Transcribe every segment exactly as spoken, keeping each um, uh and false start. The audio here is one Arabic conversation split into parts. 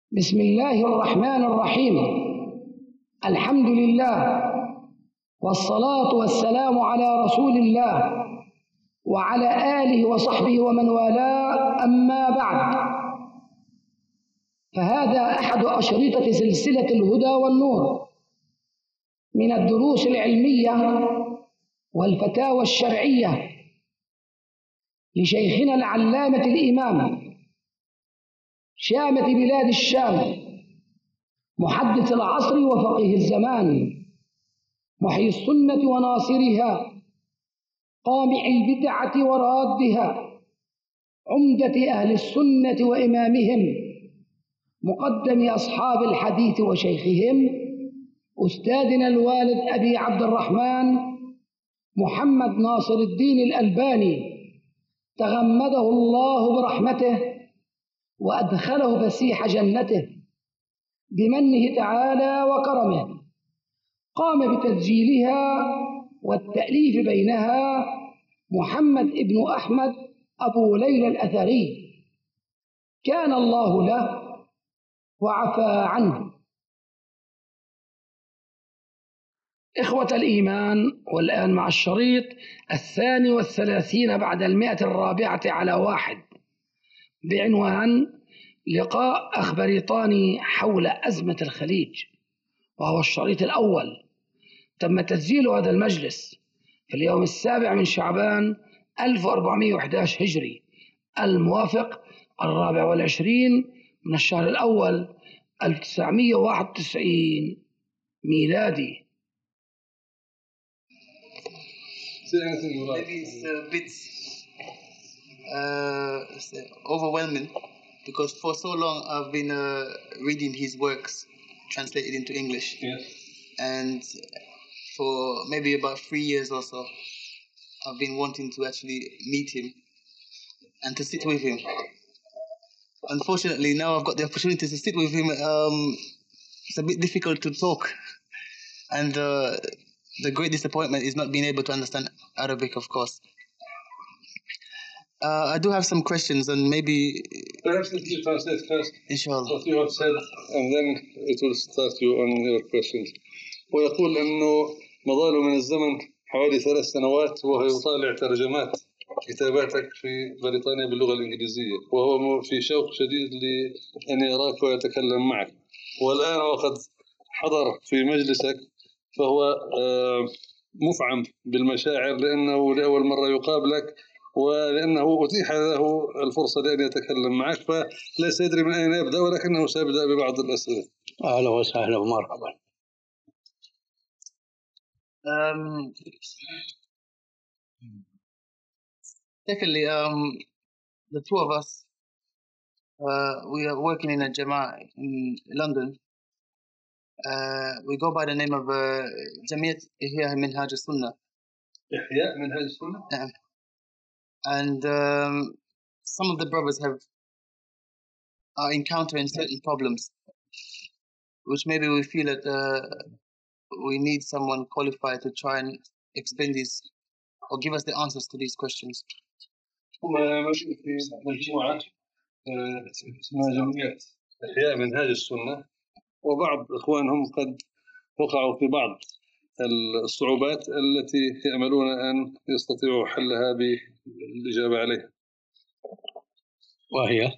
بسم الله الرحمن الرحيم. الحمد لله والصلاة والسلام على رسول الله وعلى آله وصحبه ومن والاه، أما بعد، فهذا أحد أشرطة سلسلة الهدى والنور من الدروس العلمية والفتاوى الشرعية لشيخنا العلامة الإمام شامة بلاد الشام، محدث العصر وفقيه الزمان، محيي السنة وناصرها، قامع البدعة ورادها، عمدة أهل السنة وإمامهم، مقدم أصحاب الحديث وشيخهم، أستاذنا الوالد أبي عبد الرحمن محمد ناصر الدين الألباني، تغمده الله برحمته وأدخله فسيح جنته بمنه تعالى وكرمه. قام بتسجيلها والتأليف بينها محمد ابن أحمد أبو ليلى الأثري، كان الله له وعفى عنه. إخوة الإيمان، والآن مع الشريط الثاني والثلاثين بعد المئة الرابعة على واحد، بعنوان لقاء أخ بريطاني حول أزمة الخليج، وهو الشريط الأول. تم تسجيل هذا المجلس في اليوم السابع من شعبان ألف وأربعمائة وأحد عشر هجري، الموافق الرابع والعشرين من الشهر الأول ألف وتسعمائة وواحد وتسعين ميلادي. Maybe it's a bit uh, overwhelming because for so long I've been uh, reading his works translated into English. Yes. And for maybe about three years or so, I've been wanting to actually meet him and to sit with him. Unfortunately, now I've got the opportunity to sit with him. Um, it's a bit difficult to talk. And uh, the great disappointment is not being able to understand Arabic, of course. Uh, I do have some questions, and maybe... Perhaps let you translate first. Inshallah. What you have said, and then it will start you on your questions. ويقول أنه مضاله من الزمن حوالي ثلاث سنوات وهو يطالع ترجمات كتاباتك في بريطانيا باللغة الإنجليزية، وهو في شوق شديد لأن يراك ويتكلم معك، والآن وقد حضر في مجلسك فهو مفعم بالمشاعر لأنه لأول مرة يقابلك ولأنه أتيح له الفرصة لأن يتكلم معك، فليس يدري من أين يبدأ ولكنه سيبدأ ببعض الأسئلة. أهلا وسهلا ومرحبا. Um, secondly, um, the two of us, uh, we are working in a Jama'ah in London. Uh, we go by the name of uh, Jamiyat Ihya Minhaj al-Sunnah. Ihya Minhaj al-Sunnah? Yeah. And um, some of the brothers have are encountering certain problems, which maybe we feel that uh, we need someone qualified to try and explain these or give us the answers to these questions. هم في مجموعة اسمها جمعية إحياء منهاج السنة، وبعض إخوانهم قد وقعوا في بعض الصعوبات التي يأملون أن يستطيعوا حلها بالإجابة عليها. وهي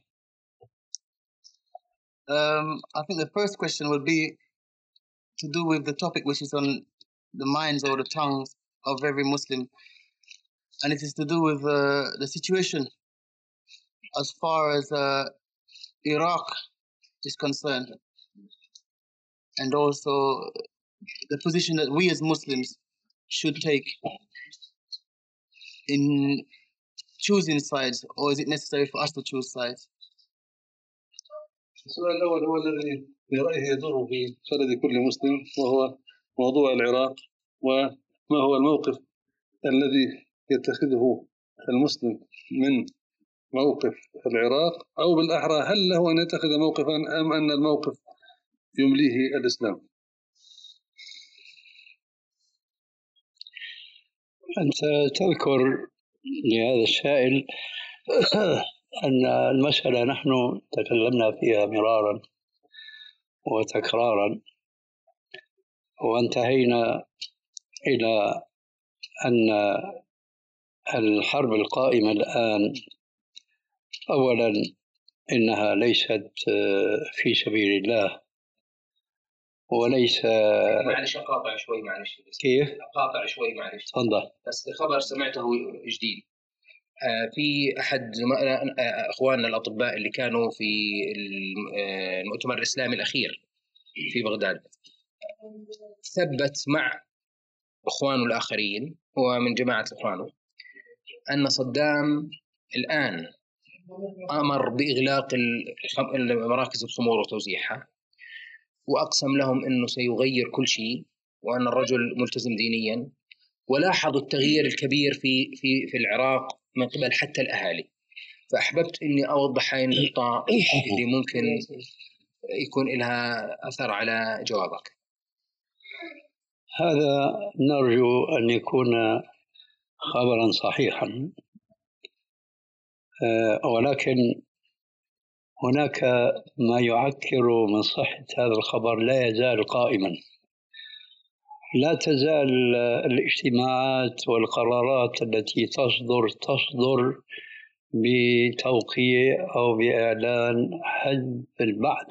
um, I think the first question will be to do with the topic which is on the minds or the tongues of every Muslim, and it is to do with uh, the situation as far as uh, Iraq is concerned, and also the position that we as Muslims should take in choosing sides, or is it necessary for us to choose sides? السؤال الأول هو الذي برأيه يدور في خلد كل مسلم، وهو موضوع العراق، وما هو الموقف الذي يتخذه المسلم من موقف العراق، أو بالأحرى هل له أن يتخذ موقفا أم أن الموقف يمليه الإسلام؟ أنت تذكر لهذا السائل أن المسألة نحن تكلمنا فيها مرارا وتكرارا، وانتهينا إلى أن الحرب القائمة الآن أولا إنها ليست في سبيل الله، وليس. معلش أقاطع شوي، معلش كيف؟ أقاطع شوي معلش. تفضل. بس خبر سمعته جديد، في أحد زملائنا أخواننا الأطباء اللي كانوا في المؤتمر الإسلامي الأخير في بغداد، ثبت مع أخوانه الآخرين، هو من جماعة إخوانه، أن صدام الآن أمر بإغلاق مراكز الخمور وتوزيعها، وأقسم لهم أنه سيغير كل شيء، وأن الرجل ملتزم دينيا، ولاحظوا التغيير الكبير في في في العراق من قبل حتى الأهالي. فأحببت أني أوضح هاي النقطة اللي ممكن يكون لها أثر على جوابك. هذا نرجو أن يكون خبرا صحيحا، ولكن هناك ما يعكر من صحة هذا الخبر لا يزال قائما. لا تزال الاجتماعات والقرارات التي تصدر تصدر بتوقيع أو بإعلان حزب البعث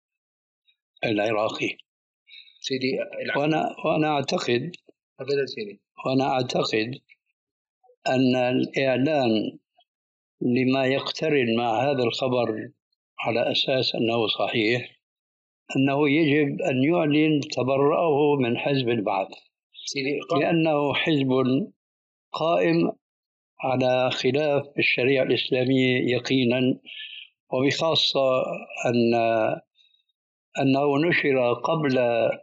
العراقي. سيدي وأنا وأنا أعتقد وأنا أعتقد أن الإعلان لما يقترن مع هذا الخبر على أساس أنه صحيح، أنه يجب أن يعلن تبرؤه من حزب البعث، لأنه حزب قائم على خلاف الشريعة الإسلامية يقينا، وبخاصة أن أنه نشر قبل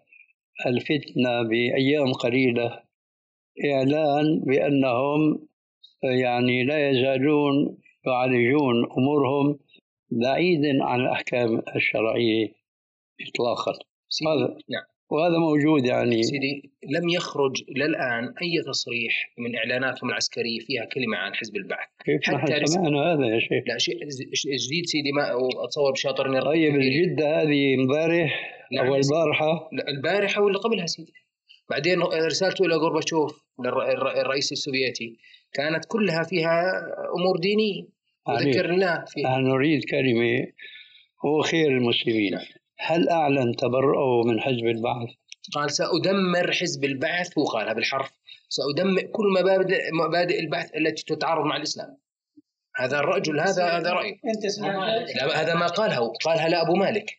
الفتنة بأيام قليلة إعلان بأنهم يعني لا يزالون يعالجون أمورهم بعيدا عن الأحكام الشرعية إطلاقا. هذا نعم. وهذا موجود يعني. سيدي لم يخرج للآن أي تصريح من إعلاناتهم العسكرية فيها كلمة عن حزب البعث. كيف نحن سمعنا هذا يا شيخ؟ لا شيء جديد سيدي، ما أتصور بشاطرني. طيب الجدة هذه امبارح أو البارحة؟ لا البارحة ولا قبلها سيدي. بعدين رسالته إلى غورباتشوف الرئيس السوفيتي كانت كلها فيها أمور دينية وذكرنا فيها. نحن نريد كلمة هو خير المسلمين. نعم. هل أعلن تبرؤه من حزب البعث؟ قال سأدمر حزب البعث، هو قالها بالحرف، سأدمر كل مبادئ مبادئ البعث التي تتعارض مع الإسلام. هذا الرجل هذا هذا رأيه. أنت سمعت؟ لا هذا ما قالها، قالها لأبو مالك.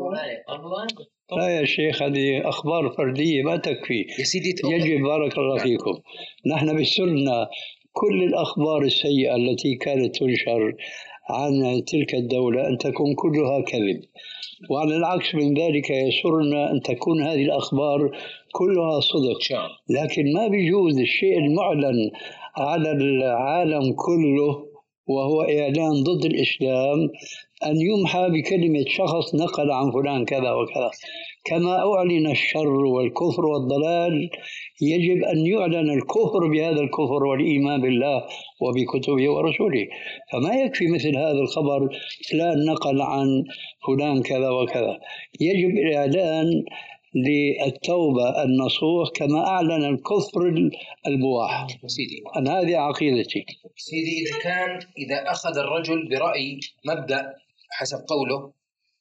لا يا شيخ، هذه أخبار فردية ما تكفي يا سيدي. يجب بارك الله فيكم نحن بسلنا كل الأخبار السيئة التي كانت تنشر عن تلك الدولة أن تكون كلها كذب، وعلى العكس من ذلك يسرنا أن تكون هذه الأخبار كلها صدق. لكن ما بيجوز الشيء المعلن على العالم كله وهو إعلان ضد الإسلام أن يمحى بكلمة شخص نقل عن فلان كذا وكذا. كما أعلن الشر والكفر والضلال يجب أن يعلن الكفر بهذا الكفر والإيمان بالله وبكتبه ورسوله. فما يكفي مثل هذا الخبر فلان نقل عن فلان كذا وكذا، يجب الإعلان للتوبة النصوح كما أعلن الكفر البواح. سيدي أنا هذه عقيدتي. سيدي إذا كان إذا أخذ الرجل برأي مبدأ حسب قوله،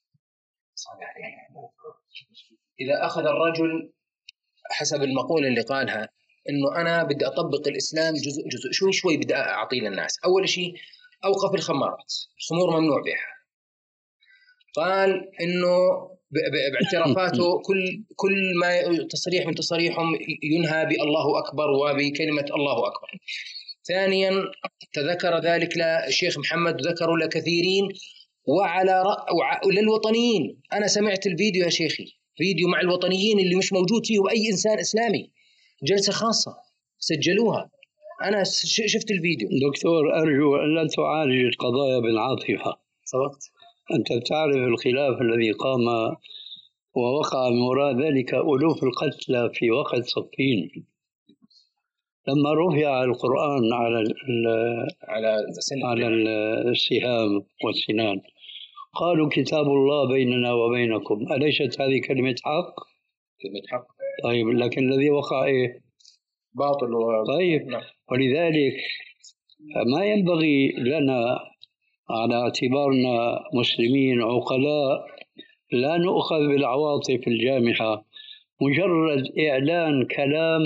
إذا أخذ الرجل حسب المقولة اللي قالها إنه أنا بدي أطبق الإسلام جزء جزء شوي شوي بدي أعطيه للناس. أول شيء أوقف الخمارات، الخمور ممنوع بها. قال إنه باعترافاته كل كل ما تصريح من تصريحهم ينهى بالله أكبر وبكلمة الله أكبر. ثانيا تذكر ذلك للشيخ محمد، ذكروا لكثيرين وعلى للوطنيين. أنا سمعت الفيديو يا شيخي، فيديو مع الوطنيين اللي مش موجود فيه أي إنسان إسلامي، جلسة خاصة سجلوها، أنا شفت الفيديو. دكتور أرجو أن لا تعالج القضايا بالعاطفة. صدقت. أنت تعرف الخلاف الذي قام ووقع من وراء ذلك ألوف القتلى في وقت صفين، لما رفع القرآن على على على السهام والسنان قالوا كتاب الله بيننا وبينكم، أليست هذه كلمة حق؟ كلمة حق. طيب لكن الذي وقع إيه؟ باطل. و... طيب نعم. ولذلك ما ينبغي لنا على اعتبارنا مسلمين عقلاء لا نؤخذ بالعواطف الجامحة. مجرد إعلان كلام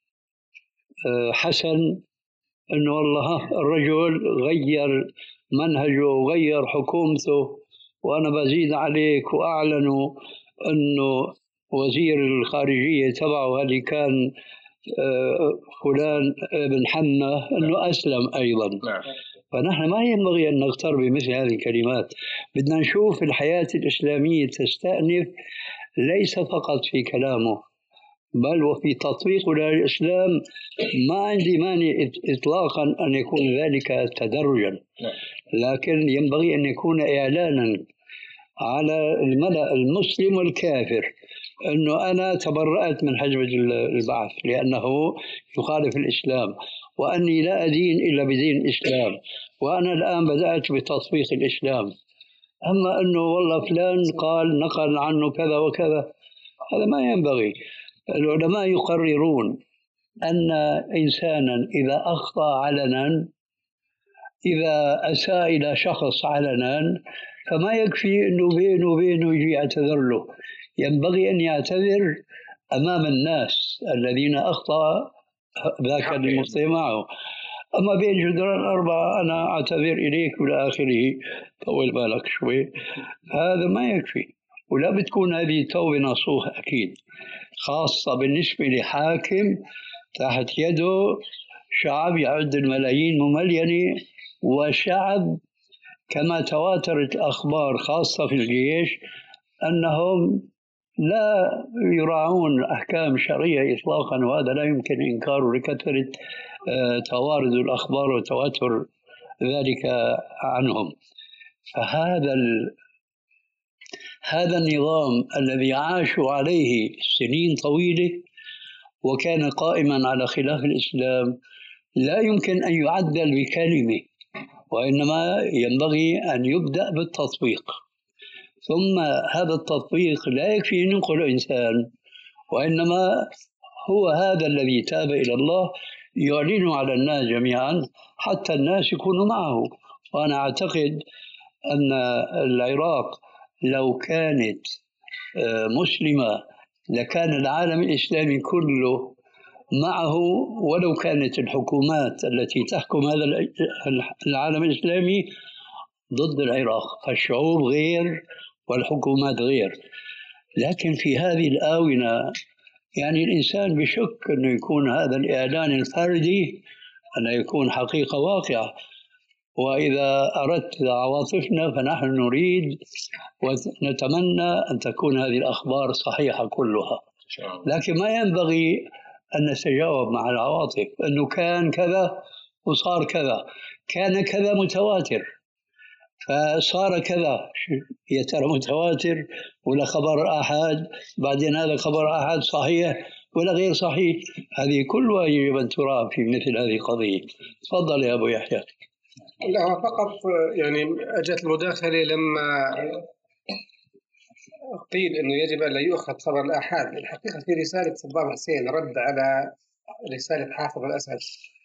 حسن أنه والله الرجل غير منهجه وغير حكومته وأنا بزيد عليك، وأعلنوا أنه وزير الخارجية تبعه اللي كان فلان بن حنا أنه أسلم أيضا. فنحن ما ينبغي أن نغتر بمثل هذه الكلمات. بدنا نشوف الحياة الإسلامية تستأنف ليس فقط في كلامه بل وفي تطبيقه للإسلام. ما عندي مانع إطلاقا أن يكون ذلك تدرجا، لكن ينبغي أن يكون إعلانا على الملأ المسلم والكافر أنه أنا تبرأت من حزب البعث لأنه يخالف الإسلام، وأني لا أدين إلا بدين الإسلام، وأنا الآن بدأت بتطبيق الإسلام. أما أنه والله فلان قال نقل عنه كذا وكذا، هذا ما ينبغي. العلماء يقررون أن إنسانا إذا أخطأ علنا، إذا أساء إلى شخص علنا، فما يكفي أنه بينه وبينه يجي يعتذر له، ينبغي أن يعتذر أمام الناس الذين أخطأ ذاك المخطئ معه. أما بين جدران أربعة أنا أعتذر إليك وإلى آخره، طول بالك شوي، هذا ما يكفي. ولا بتكون هذه توبة نصوح أكيد، خاصة بالنسبة لحاكم تحت يده شعب يعد الملايين مملينة، وشعب كما تواترت الأخبار خاصة في الجيش أنهم لا يراعون أحكام شرعية إطلاقا، وهذا لا يمكن إنكاره لكثرة توارد الأخبار وتواتر ذلك عنهم. فهذا ال... هذا النظام الذي عاشوا عليه سنين طويلة وكان قائما على خلاف الإسلام لا يمكن أن يعدل بكلمة، وإنما ينبغي أن يبدأ بالتطبيق. ثم هذا التطبيق لا يكفي أن ينقل إنسان، وإنما هو هذا الذي تاب إلى الله يعلن على الناس جميعا حتى الناس يكونوا معه. وأنا أعتقد أن العراق لو كانت مسلمة لكان العالم الإسلامي كله معه، ولو كانت الحكومات التي تحكم هذا العالم الإسلامي ضد العراق، فالشعوب غير والحكومات غير. لكن في هذه الآونة يعني الإنسان بشك أنه يكون هذا الإعلان الفردي أن يكون حقيقة واقعة. وإذا أردت عواطفنا فنحن نريد ونتمنى أن تكون هذه الأخبار صحيحة كلها، لكن ما ينبغي أن نتجاوب مع العواطف أنه كان كذا وصار كذا، كان كذا متواتر فصار كذا، يا ترى متواتر ولا خبر آحاد؟ بعدين هذا خبر آحاد صحيح ولا غير صحيح؟ هذه كلها يجب أن تراعى في مثل هذه القضية. تفضل يا أبو يحيى. لا فقط يعني أجت المداخلة لما قيل أنه يجب أن لا يؤخذ خبر الآحاد. الحقيقة في رسالة صدام حسين رد على رسالة حافظ الأسد،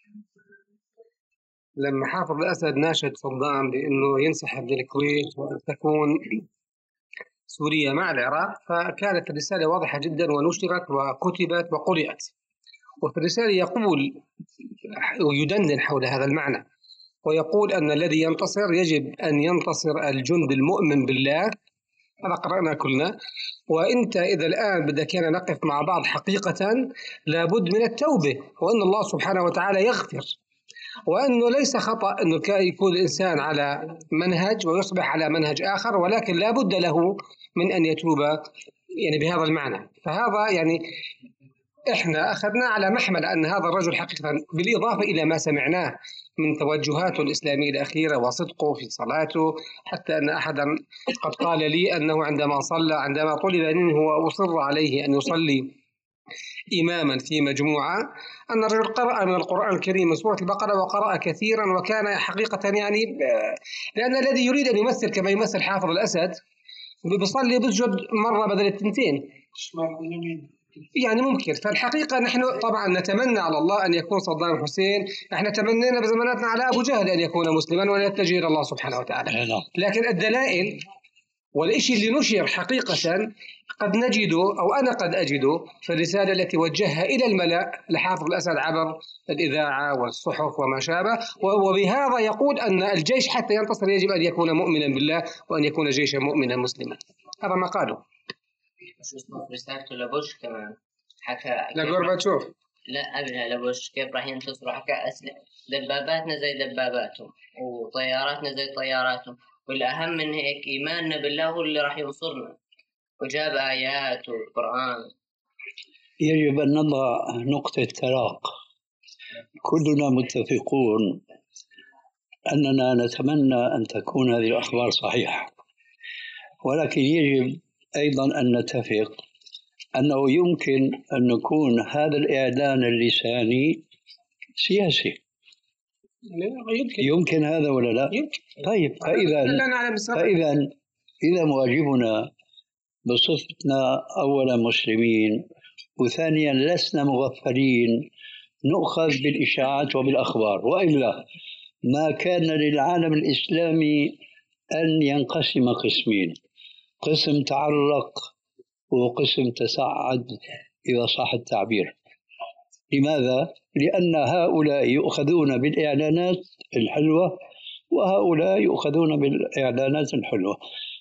لما حافظ الأسد ناشد صدام بأنه ينسحب من الكويت وأن تكون سوريا مع العراق، فكانت الرسالة واضحة جدا ونشرت وكتبت وقرأت. وفي الرسالة يقول ويدندن حول هذا المعنى، ويقول أن الذي ينتصر يجب أن ينتصر الجند المؤمن بالله، هذا قرأنا كلنا. وإنت إذا الآن بدك أن نقف مع بعض حقيقة لابد من التوبة، وأن الله سبحانه وتعالى يغفر، وأنه ليس خطأ أنه يكون الإنسان على منهج ويصبح على منهج آخر، ولكن لا بد له من أن يتوب يعني بهذا المعنى. فهذا يعني إحنا أخذنا على محمل أن هذا الرجل حقيقة، بالإضافة إلى ما سمعناه من توجهاته الإسلامية الأخيرة وصدقه في صلاته، حتى أن أحدا قد قال لي أنه عندما صلى عندما طلب منه وأصر عليه أن يصلي إماما في مجموعة أن الرجل قرأ من القرآن الكريم من سورة البقرة وقرأ كثيرا، وكان حقيقة يعني لأن الذي يريد أن يمثل كما يمثل حافظ الأسد بيصلي بسجد مرة بدل التنتين يعني ممكن. فالحقيقة نحن طبعا نتمنى على الله أن يكون صدام حسين، احنا تمنينا بزماناتنا على أبو جهل أن يكون مسلما وأن يتجه إلى الله سبحانه وتعالى، لكن الدلائل والإشي اللي نشر حقيقة قد نجده أو أنا قد أجده في الرسالة التي وجهها إلى الملأ لحافظ الأسد عبر الإذاعة والصحف وما شابه، وبهذا يقول أن الجيش حتى ينتصر يجب أن يكون مؤمنا بالله وأن يكون جيشا مؤمنا مسلما. هذا ما قاله. شو اسمه في رسالته لبوش كمان حكى لغورباتشوف لا قبلها لبوش كيف راح ينتصروا، حكى أسلم دباباتنا زي دباباتهم وطياراتنا زي طياراتهم، والأهم من هيك إيماننا بالله هو اللي راح ينصرنا، وجاب آيات والقرآن. يجب أن نضع نقطة تلاق. كلنا متفقون أننا نتمنى أن تكون هذه الأخبار صحيحة، ولكن يجب أيضا أن نتفق أنه يمكن أن يكون هذا الإعلان اللساني سياسي. يمكن. يمكن هذا ولا لا؟ يمكن. طيب فإذا فإذا إذا واجبنا بصفتنا أولا مسلمين وثانيا لسنا مغفلين نؤخذ بالإشاعات وبالأخبار، وإلا ما كان للعالم الإسلامي أن ينقسم قسمين، قسم تعرق وقسم تساعد إذا صح التعبير. لماذا؟ لأن هؤلاء يؤخذون بالإعلانات الحلوة وهؤلاء يؤخذون بالإعلانات الحلوة،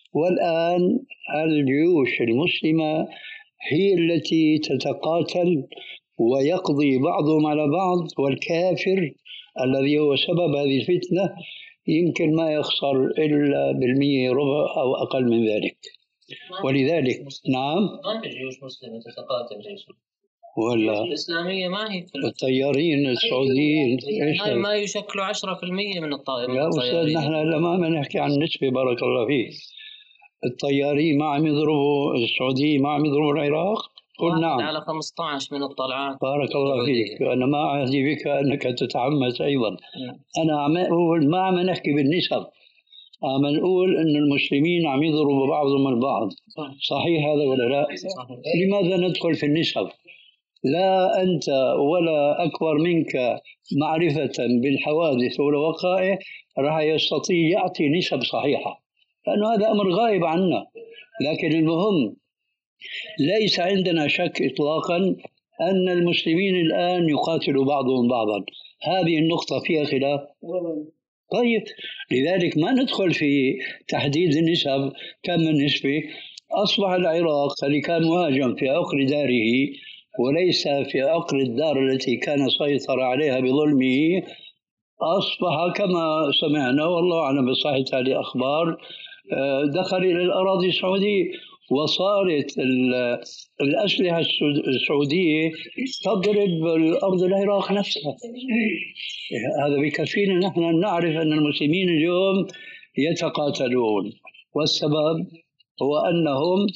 والآن الجيوش المسلمة هي التي تتقاتل ويقضي بعضهم على بعض، والكافر الذي هو سبب هذه الفتنة يمكن ما يخسر إلا بالمية ربع أو أقل من ذلك. ولذلك نعم ما في جيوش مسلمة تتقاتل جيش ولا الإسلامية ما هي الطيارين السعوديين هاي ما يشكلوا عشرة بالمية من الطائرين. يا أستاذ نحن لما ما نحكي عن نسبة بارك الله فيك. الطيارين ما عم يضربوا السعوديين ما عم يضربوا العراق؟ قل نعم على خمسة عشر من الطلعات. بارك الله فيك. أنا ما أعدي بك أنك تتعمس أيضا. أنا عم أقول ما عم نحكي بالنسب، عم نقول أن المسلمين عم يضربوا بعضهم البعض. صحيح هذا ولا لا؟ لماذا ندخل في النسب؟ لا أنت ولا أكبر منك معرفة بالحوادث والوقائع راح يستطيع يعطي نسب صحيحة، لأنه هذا أمر غائب عنا. لكن المهم ليس عندنا شك إطلاقا أن المسلمين الآن يقاتلوا بعضهم بعضا، هذه النقطة فيها خلاف. طيب لذلك ما ندخل في تحديد النسب كم من نسبة. أصبح العراق اللي كان مهاجم في عقر داره وليس في عقر الدار التي كان سيطر عليها بظلمه، أصبح كما سمعنا والله أعلم بصحة هذه الأخبار دخل إلى الأراضي السعودية، وصارت الأسلحة السعودية تضرب الأرض العراق نفسها. هذا بكفينا نحن نعرف أن المسلمين اليوم يتقاتلون، والسبب هو أنهم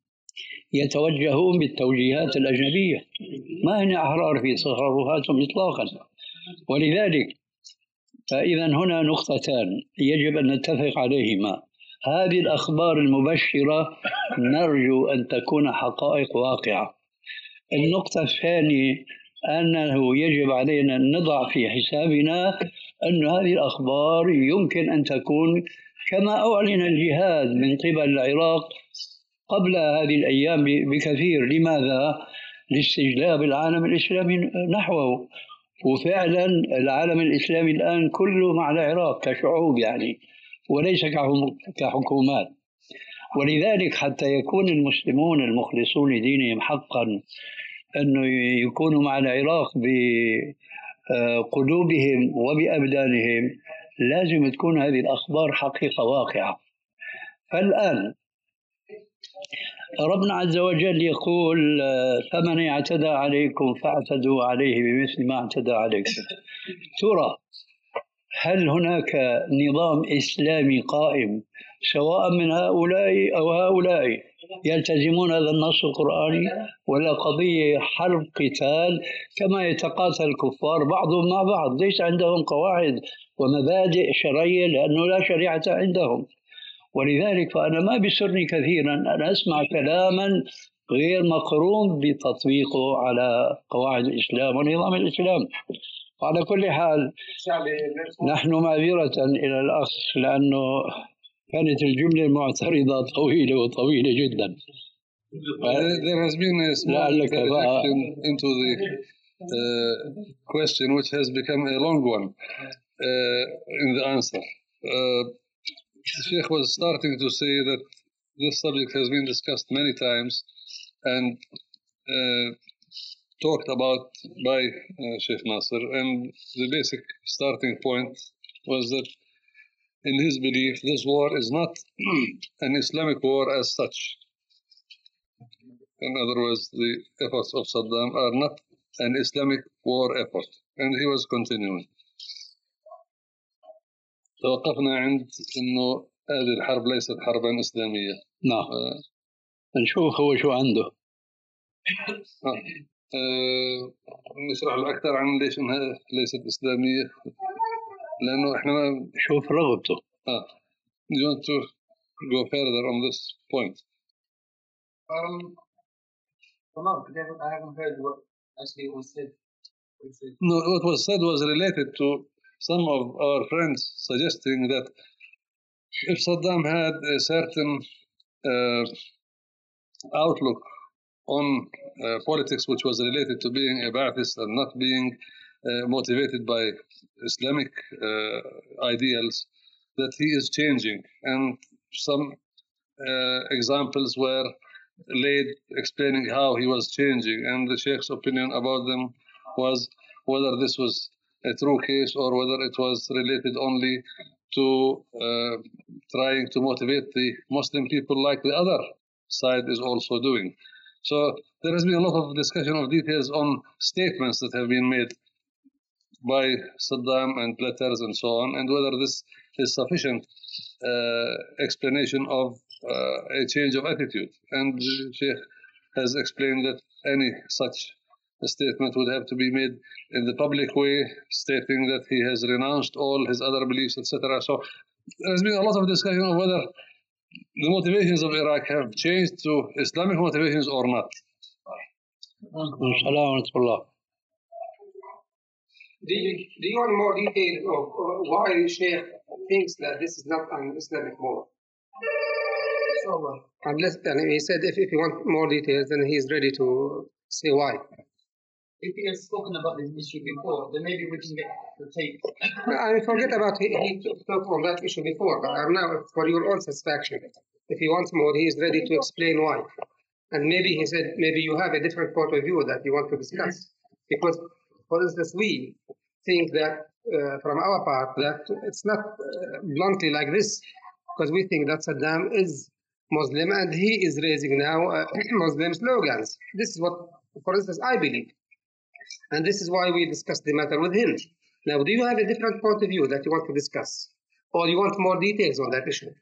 يتوجهون بالتوجيهات الأجنبية، ما هن أحرار في تصرفاتهم إطلاقا. ولذلك فإذا هنا نقطتان يجب أن نتفق عليهما. هذه الأخبار المبشرة نرجو أن تكون حقائق واقعة. النقطة الثانية أنه يجب علينا أن نضع في حسابنا أن هذه الأخبار يمكن أن تكون كما أعلن الجهاد من قبل العراق قبل هذه الأيام بكثير. لماذا؟ لاستجلاب العالم الإسلامي نحوه، وفعلا العالم الإسلامي الآن كله مع العراق كشعوب يعني، وليس كحكومات. ولذلك حتى يكون المسلمون المخلصون لدينهم حقا أنه يكونوا مع العراق بقلوبهم وبأبدانهم لازم تكون هذه الأخبار حقيقة واقعة. فالآن ربنا عز وجل يقول فمن اعتدى عليكم فاعتدوا عليه بمثل ما اعتدى عليكم. ترى هل هناك نظام إسلامي قائم سواء من هؤلاء أو هؤلاء يلتزمون هذا النص القرآني ولا قضية حرب قتال كما يتقاتل الكفار بعضهم مع بعض؟ ليس عندهم قواعد ومبادئ شرعية لأنه لا شريعة عندهم. ولذلك فأنا ما بيسرني كثيرا أن أسمع كلاما غير مقرون بتطبيقه على قواعد الإسلام ونظام الإسلام. على كل حال نحن معذرة إلى الأخ لأنه كانت الجملة المعترضة طويلة وطويلة جدا. There has been a small interjection into the uh, question which has become a long one uh, in the answer. Uh, the Sheikh was starting to say that this subject has been discussed many times and uh, talked about by uh, Sheikh Nasser, and the basic starting point was that in his belief this war is not an Islamic war as such. In other words, the efforts of Saddam are not an Islamic war effort. And he was continuing. توقفنا عند إنه هذه الحرب ليست حربا إسلامية. نعم. آه. نشوف هو شو عنده. آه. آه. نشرح له أكثر عن ليش إنها ليست إسلامية. لأنه إحنا ما شوف رغبته. آه. You want to go further on this point? Um. No, I haven't heard what actually was said. No, what was said was related to some of our friends suggesting that if Saddam had a certain uh, outlook on uh, politics which was related to being a Ba'athist and not being uh, motivated by Islamic uh, ideals, that he is changing. And some uh, examples were laid explaining how he was changing, and the Sheikh's opinion about them was whether this was a true case or whether it was related only to uh, trying to motivate the Muslim people like the other side is also doing. So there has been a lot of discussion of details on statements that have been made by Saddam and letters and so on, and whether this is sufficient uh, explanation of uh, a change of attitude. And the Sheikh has explained that any such statement would have to be made in the public way, stating that he has renounced all his other beliefs, et cetera. So there's been a lot of discussion of whether the motivations of Iraq have changed to Islamic motivations or not. Do you, do you want more detail of uh, why the Sheikh thinks that this is not an Islamic war? So, unless, and he said if, if you want more details, then he's ready to say why. If he has spoken about this issue before, then maybe we can get the tape. I forget about he, he talked on that issue before, but I'm now for your own satisfaction. If he wants more, he is ready to explain why. And maybe he said, maybe you have a different point of view that you want to discuss. Because, for instance, we think that uh, from our part that it's not uh, bluntly like this, because we think that Saddam is Muslim and he is raising now uh, Muslim slogans. This is what, for instance, I believe. And this is why we discussed the matter with him. Now, do you have a different point of view that you want to discuss? Or you want more details on that issue?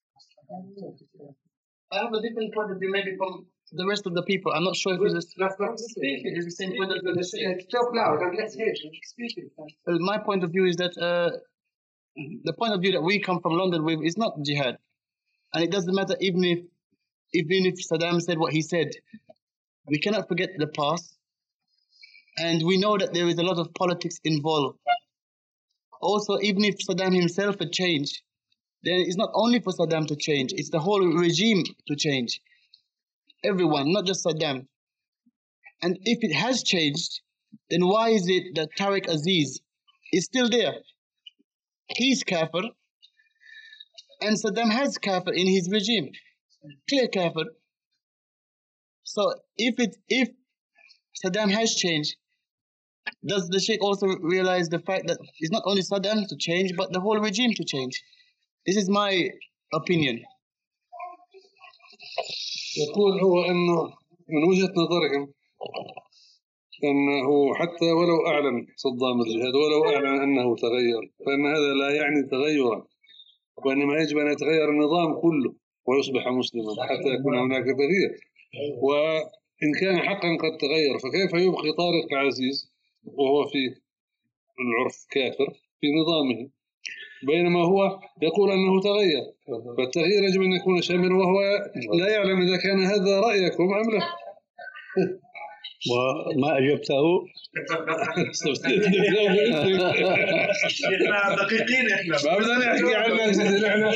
I have a different point of view maybe from the rest of the people. I'm not sure if it's the same point of view. Talk loud and let's hear you. Well, my point of view is that uh, the point of view that we come from London with is not jihad. And it doesn't matter even if, even if Saddam said what he said. We cannot forget the past. And we know that there is a lot of politics involved. Also, even if Saddam himself had changed, then it's not only for Saddam to change, it's the whole regime to change. Everyone, not just Saddam. And if it has changed, then why is it that Tariq Aziz is still there? He's kafir, and Saddam has kafir in his regime. Clear kafir. So if it if Saddam has changed, does the Sheikh also realize the fact that it's not only Saddam to change, but the whole regime to change? This is my opinion. يقول هو أنه من وجهة نظرهم أنه حتى ولو أعلن صدام الجهاد ولو أعلن أنه تغير، فإن هذا لا يعني تغيرا، وإنما يجب أن يتغير النظام كله. ويصبح مسلما حتى يكون هناك تغيير. وإن كان حقا قد تغير فكيف يبقي طارق العزيز وهو في العرف كافر في نظامه بينما هو يقول أنه تغير؟ فالتغيير يجب أن يكون شاملا وهو لا يعلم إذا كان هذا رأيكم أم لا. وما أجبته؟ احنا دقيقين احنا ما بدنا نحكي عنك نحن.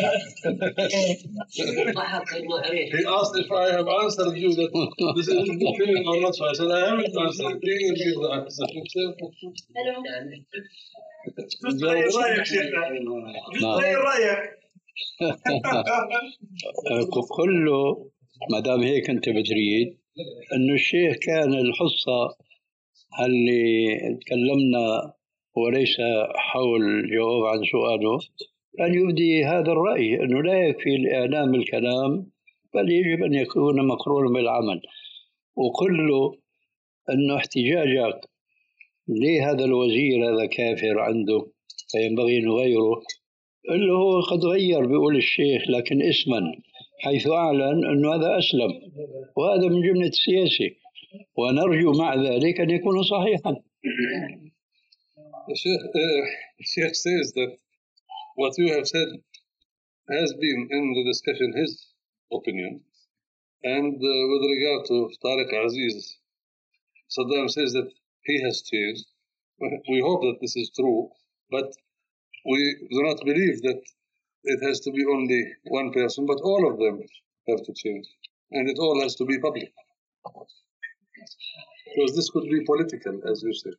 He asked if I have answered you that this is the feeling or not. So I said I haven't answered. Can you give the answer? جزء رأيك شيخنا. جزء رأيك. كله ما دام هيك أنت بتريد إنه الشيخ كان الحصة اللي تكلمنا وليس حول جواب عن سؤاله أن يبدي هذا الرأي أنه لا يكفي الإعلام بالكلام بل يجب أن يكون مقرونا بالعمل. وقل له أنه احتجاجك ليه هذا الوزير هذا كافر عنده فينبغي نغيره اللي هو قد غير بيقول الشيخ لكن اسما حيث أعلن أنه هذا أسلم وهذا من جملة السياسة ونرجو مع ذلك أن يكون صحيحا. الشيخ الشيخ says that what you have said has been in the discussion his opinion and uh, with regard to Tariq Aziz, Saddam says that he has changed. We hope that this is true, but we do not believe that it has to be only one person, but all of them have to change and it all has to be public because this could be political as you said.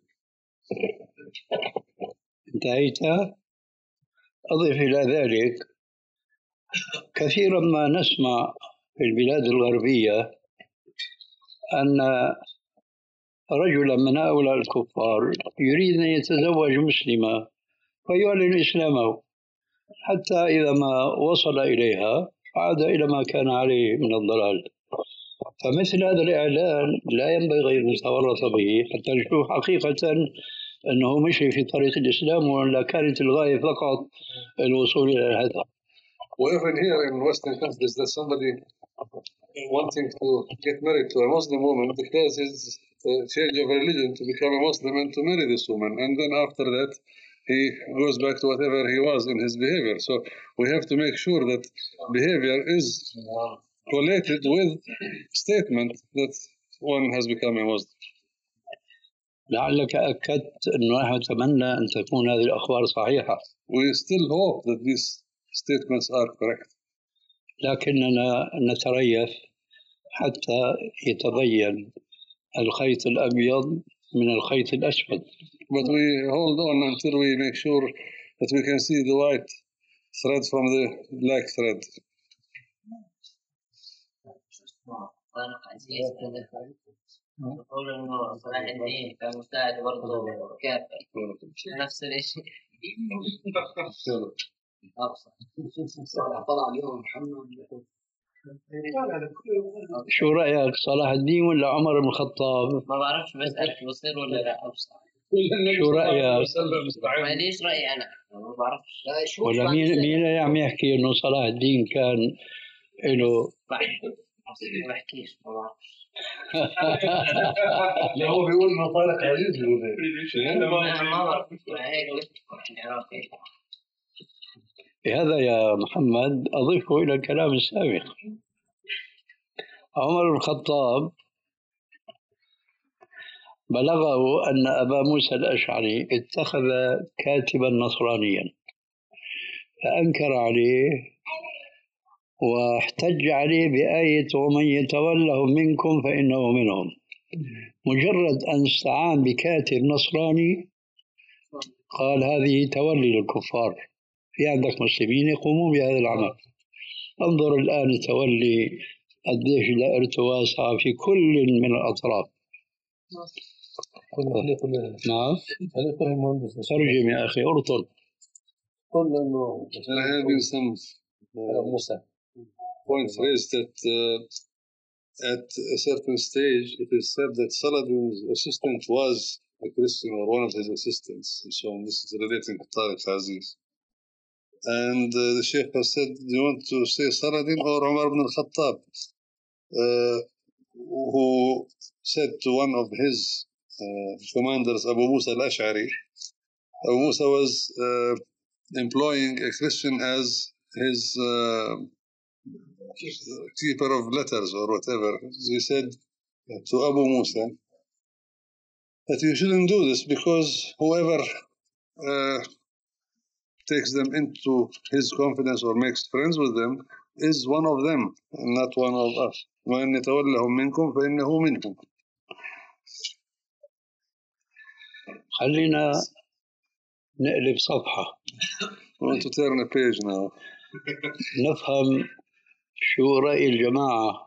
انتهيت. أضيف إلى ذلك كثيرا ما نسمع في البلاد الغربية أن رجلا من هؤلاء الكفار يريد أن يتزوج مسلمة فيعلن إسلامه حتى إذا ما وصل إليها عاد إلى ما كان عليه من الضلال. فمثل هذا الإعلان لا ينبغي أن نتورط به حتى نشوف حقيقة أنه مشي في طريق الإسلام ولا كانت الغاية فقط الوصول إلى الهدف. Wherever here in Western countries there's somebody wanting to get married to a Muslim woman because his uh, change of religion to become a Muslim and to marry this woman, and then after that he goes back to whatever he was in his behavior. So we have to make sure that behavior is collated with statement that one has become a Muslim. لعلك أكدت أنه نحن نتمنى أن تكون هذه الأخبار صحيحة. We still hope that these statements are correct. لكننا نتريث حتى يتبين الخيط الأبيض من الخيط الأسود. But we hold on until we make sure that we can see the white thread from the black thread. يقول إنه صلاح الدين كان مساعد برضه كافر نفس الشيء. طلع اليوم محمد. شو رأيك صلاح الدين ولا عمر بن الخطاب؟ ما بعرفش بسألك بصير ولا لا أبصر. شو رأيك؟ ما ليش رأيي أنا ما بعرفش. ولا مين مين عم يحكي إنه صلاح الدين كان له ما بحكيش ما بعرفش. لا هو بيقول إنه طارق عزيز بيقول هيك. ما بعرف هيك بهذا يا محمد أضيفه إلى الكلام السابق. عمر بن الخطاب بلغه أن أبا موسى الأشعري اتخذ كاتبا نصرانيا فأنكر عليه واحتج عليه بآية ومن يتولهم منكم فإنه منهم. مجرد أن استعان بكاتب نصراني قال هذه تولي للكفار، في عندك مسلمين يقومون بهذا العمل. انظر الآن تولي قديش دائرته واسعة في كل من الأطراف. نعم ترجم يا أخي أرطل. قل إنه there have been some points raised that uh, at a certain stage it is said that Saladin's assistant was a Christian or one of his assistants, and so on. This is relating to Tariq Aziz. And uh, the Sheikh has said, do you want to say Saladin or Umar ibn al-Khattab, uh, who said to one of his uh, commanders, Abu Musa al-Ash'ari, Abu Musa was uh, employing a Christian as his uh, keeper of letters or whatever. He said to Abu Musa that you shouldn't do this because whoever uh, takes them into his confidence or makes friends with them is one of them and not one of us. وَإِنْ يَتَوَلَّهُمْ مِنْكُمْ فَإِنَّهُ مِنْكُمْ. خلينا نقلب صفحة. I want to turn a page now. نفهم شو رأي الجماعة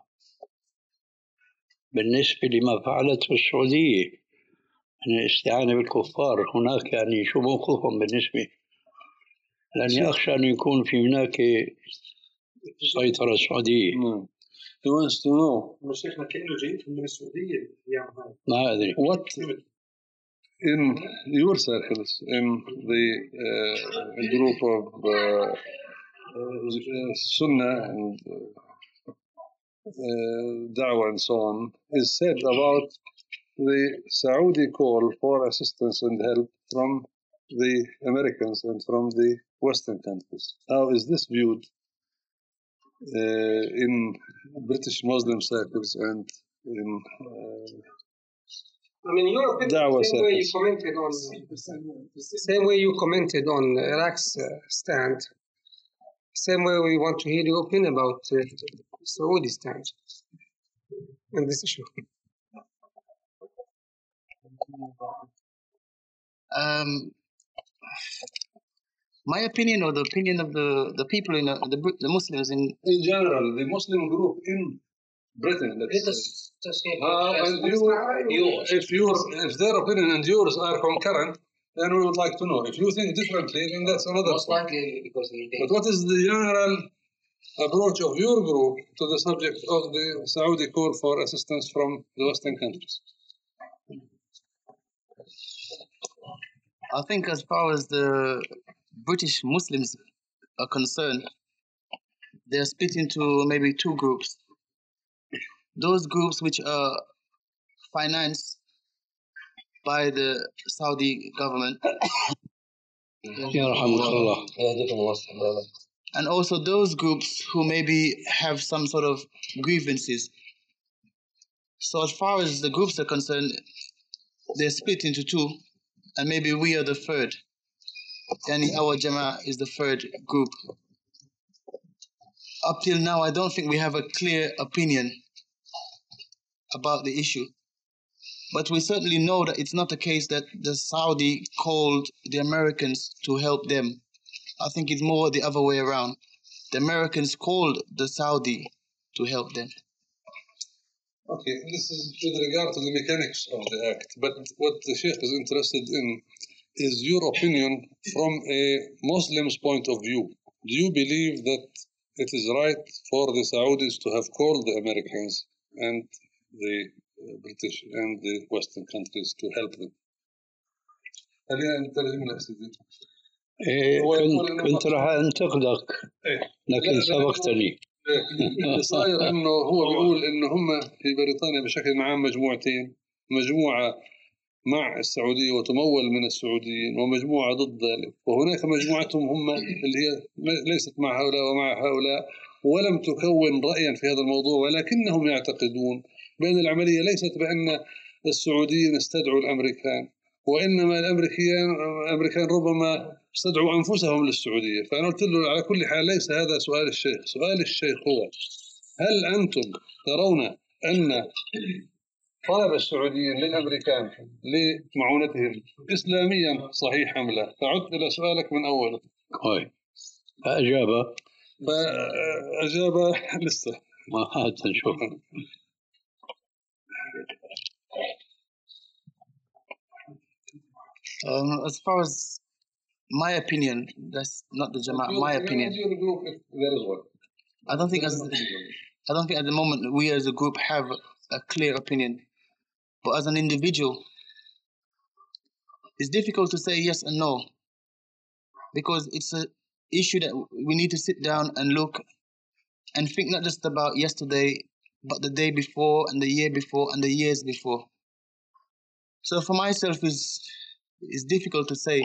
بالنسبة لما فعلته السعودية من الاستعانة بالكفار. هناك يعني شو موقفهم بالنسبة، لأني أخشى أن يكون في هناك سيطرة سعودية. No. He wants to know شيخنا كأنه جايتهم من السعودية يعني ما أدري. what in your circles, in the uh, group of uh, uh, Sunnah and uh, uh, Dawah and so on, is said about the Saudi call for assistance and help from the Americans and from the Western countries. How is this viewed uh, in British Muslim circles and in uh, I mean, your opinion, Dawah same way you circles? commented on same way you commented on Iraq's uh, stand, same way we want to hear your opinion about uh, Saudi stand on this issue. Um, my opinion, or the opinion of the, the people in the, the, the Muslims in In general, the Muslim group in Britain, let's say. Uh, and you, if, your, if their opinion and yours are concurrent, then we would like to know. If you think differently, then that's another Most point. likely because they But what is the general approach of your group to the subject of the Saudi call for assistance from the Western countries? I think as far as the British Muslims are concerned, they're split into maybe two groups. Those groups which are financed by the Saudi government, and also those groups who maybe have some sort of grievances. So as far as the groups are concerned, they're split into two, and maybe we are the third. Yani our Jama'ah is the third group. Up till now, I don't think we have a clear opinion about the issue. But we certainly know that it's not the case that the Saudi called the Americans to help them. I think it's more the other way around. The Americans called the Saudi to help them. Okay, this is with regard to the mechanics of the act. But what the Sheikh is interested in is your opinion from a Muslim's point of view. Do you believe that it is right for the Saudis to have called the Americans and the British and the Western countries to help them? خلينا نترجم لك سيدي. إيه كنت كنت راح انتقدك لكن سبقتني. اللي صاير انه هو بيقول انه هم في بريطانيا بشكل عام مجموعتين، مجموعه مع السعوديه وتمول من السعوديين ومجموعه ضد ذلك، وهناك مجموعتهم هم اللي هي ليست مع هؤلاء ومع هؤلاء ولم تكون رايا في هذا الموضوع، ولكنهم يعتقدون بان العمليه ليست بان السعوديين استدعوا الامريكان، وانما الامريكان الامريكان ربما استدعوا انفسهم للسعوديه. فانا قلت له على كل حال ليس هذا سؤال الشيخ، سؤال الشيخ هو هل انتم ترون ان طلب السعوديين للامريكان لمعونتهم اسلاميا صحيح ام لا؟ فعدت الى سؤالك من اوله. هاي فاجاب فاجاب لسه ما حتى نشوف. Um, as far as my opinion, that's not the Jama'ah, my opinion. I don't think as I don't think at the moment we as a group have a clear opinion. But as an individual, it's difficult to say yes and no. Because it's a issue that we need to sit down and look and think not just about yesterday, but the day before and the year before and the years before. So for myself, is it's difficult to say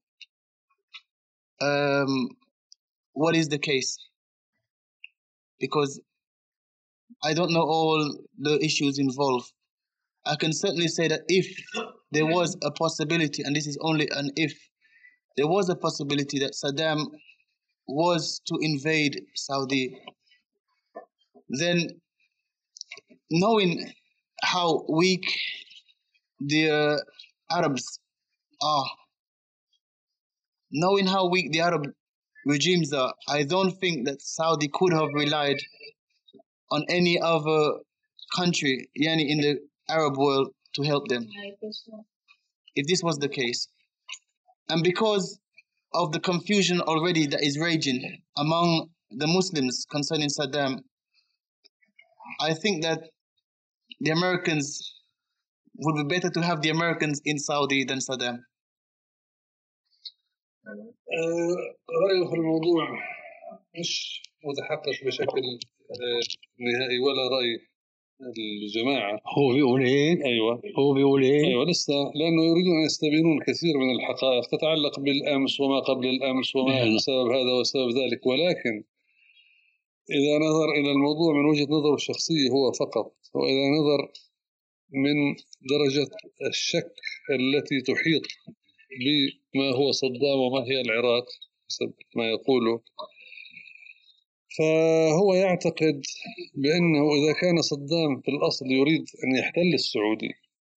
um, what is the case, because I don't know all the issues involved. I can certainly say that if there was a possibility, and this is only an if, there was a possibility that Saddam was to invade Saudi, then knowing how weak the uh, Arabs are, knowing how weak the Arab regimes are, I don't think that Saudi could have relied on any other country, yani in the Arab world, to help them, if this was the case. And because of the confusion already that is raging among the Muslims concerning Saddam, I think that the Americans would be better to have the Americans in Saudi than Saddam. آه، رأيه في الموضوع مش متحقق بشكل آه، نهائي ولا رأي الجماعة. هو بيقول ايه؟ أيوة هو بيقول ايه؟ أيوة لسه، لأنه يريدون أن يستبينون كثير من الحقائق تتعلق بالأمس وما قبل الأمس وما سبب هذا وسبب ذلك، ولكن إذا نظر إلى الموضوع من وجهة نظره الشخصية هو فقط، وإذا نظر من درجة الشك التي تحيط بما هو صدام وما هي العراق حسب ما يقوله، فهو يعتقد بأنه إذا كان صدام في الأصل يريد أن يحتل السعودية،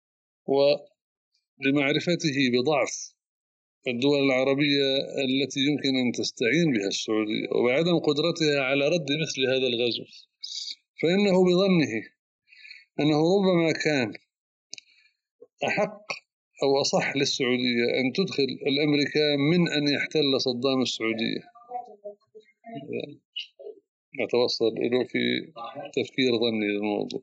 وبمعرفته بضعف الدول العربية التي يمكن أن تستعين بها السعودية وبعدم قدرتها على رد مثل هذا الغزو، فإنه بظنه أنه ربما كان أحق أو أصح للسعودية أن تدخل الأمريكان من أن يحتل صدام السعودية. أتوصل إليه في تفكير ظني للموضوع.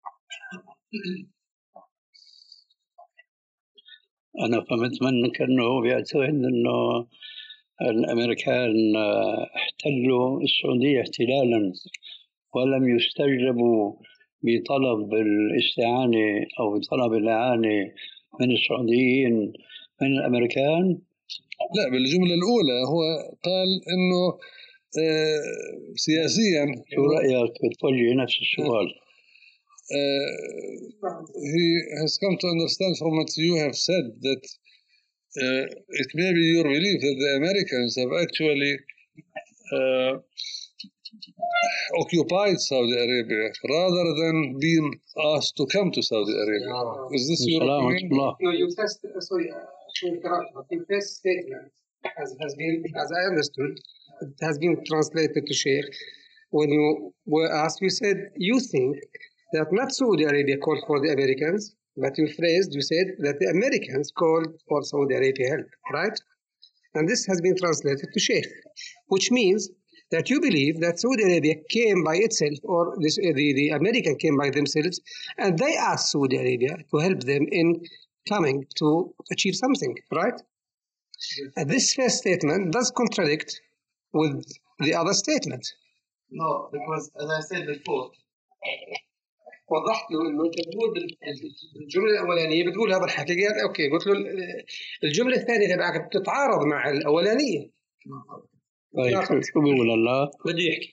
أنا فهمت منك أنه بيعتقد أنه الأمريكان احتلوا السعودية احتلالا ولم يستجلبوا بطلب الاستعانة أو بطلب الإعانة من السعوديين من الأمريكان. لا، بالجملة الأولى هو قال أنه آه سياسيا. شو رأيك بتوجه نفس السؤال؟ Uh, he has come to understand from what you have said that uh, it may be your belief that the Americans have actually uh, occupied Saudi Arabia rather than being asked to come to Saudi Arabia. Is this your opinion? No, your first, uh, sorry, uh, your first statement has, has been, as I understood, it has been translated to Sheikh. When you were asked, you said you think that not Saudi Arabia called for the Americans, but you phrased, you said that the Americans called for Saudi Arabia help, right? And this has been translated to Sheikh, which means that you believe that Saudi Arabia came by itself, or this, uh, the, the American came by themselves, and they asked Saudi Arabia to help them in coming to achieve something, right? And this first statement does contradict with the other statement. No, because as I said before, وضحت له انه انت بتقول بالجمله الاولانيه بتقول هذا الحكي، قال اوكي، قلت له الجمله الثانيه تبعك بتتعارض مع الاولانيه. طيب شو بيقول الله؟ بده يحكي.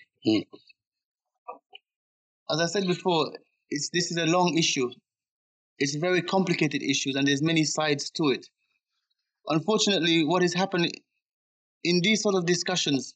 As I said before, it's, this is a long issue. It's a very complicated issue, and there's many sides to it. Unfortunately, what is happening in these sort of discussions,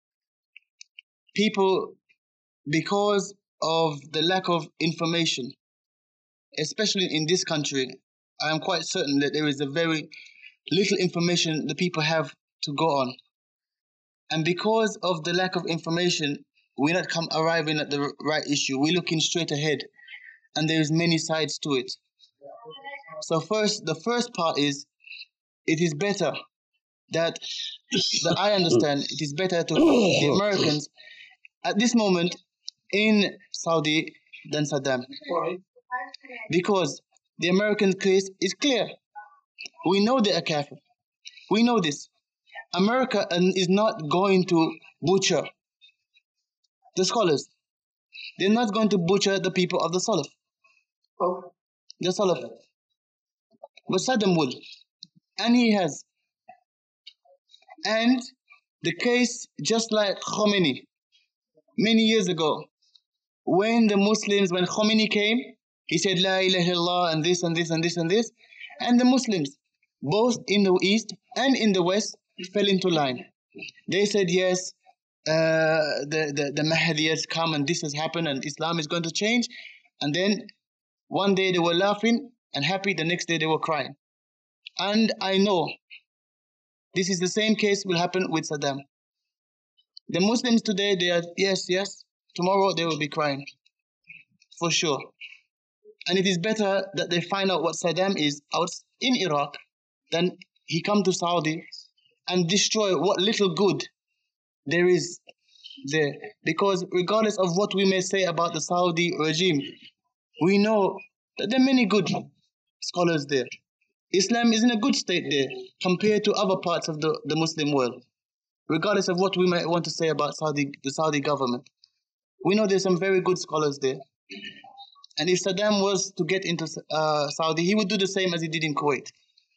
people, because of the lack of information, especially in this country, I am quite certain that there is a very little information the people have to go on. And because of the lack of information, we're not come arriving at the right issue. We're looking straight ahead, and there's many sides to it. So first, the first part is, it is better that, that I understand, it is better to the Americans at this moment in Saudi than Saddam. Why? Because the American case is clear. We know they are kafir. We know this. America is not going to butcher the scholars. They're not going to butcher the people of the Salaf. Oh. The Salaf. But Saddam will. And he has. And the case, just like Khomeini, many years ago, when the Muslims, when Khomeini came, he said, La ilaha illallah, and this, and this, and this, and this. And the Muslims, both in the East and in the West, fell into line. They said, yes, uh, the, the, the Mahdi has come, and this has happened, and Islam is going to change. And then one day they were laughing and happy, the next day they were crying. And I know this is the same case will happen with Saddam. The Muslims today, they are, yes, yes, tomorrow they will be crying, for sure. And it is better that they find out what Saddam is out in Iraq than he come to Saudi and destroy what little good there is there. Because regardless of what we may say about the Saudi regime, we know that there are many good scholars there. Islam is in a good state there compared to other parts of the, the Muslim world. Regardless of what we might want to say about Saudi, the Saudi government, we know there's some very good scholars there. And if Saddam was to get into uh, Saudi, he would do the same as he did in Kuwait.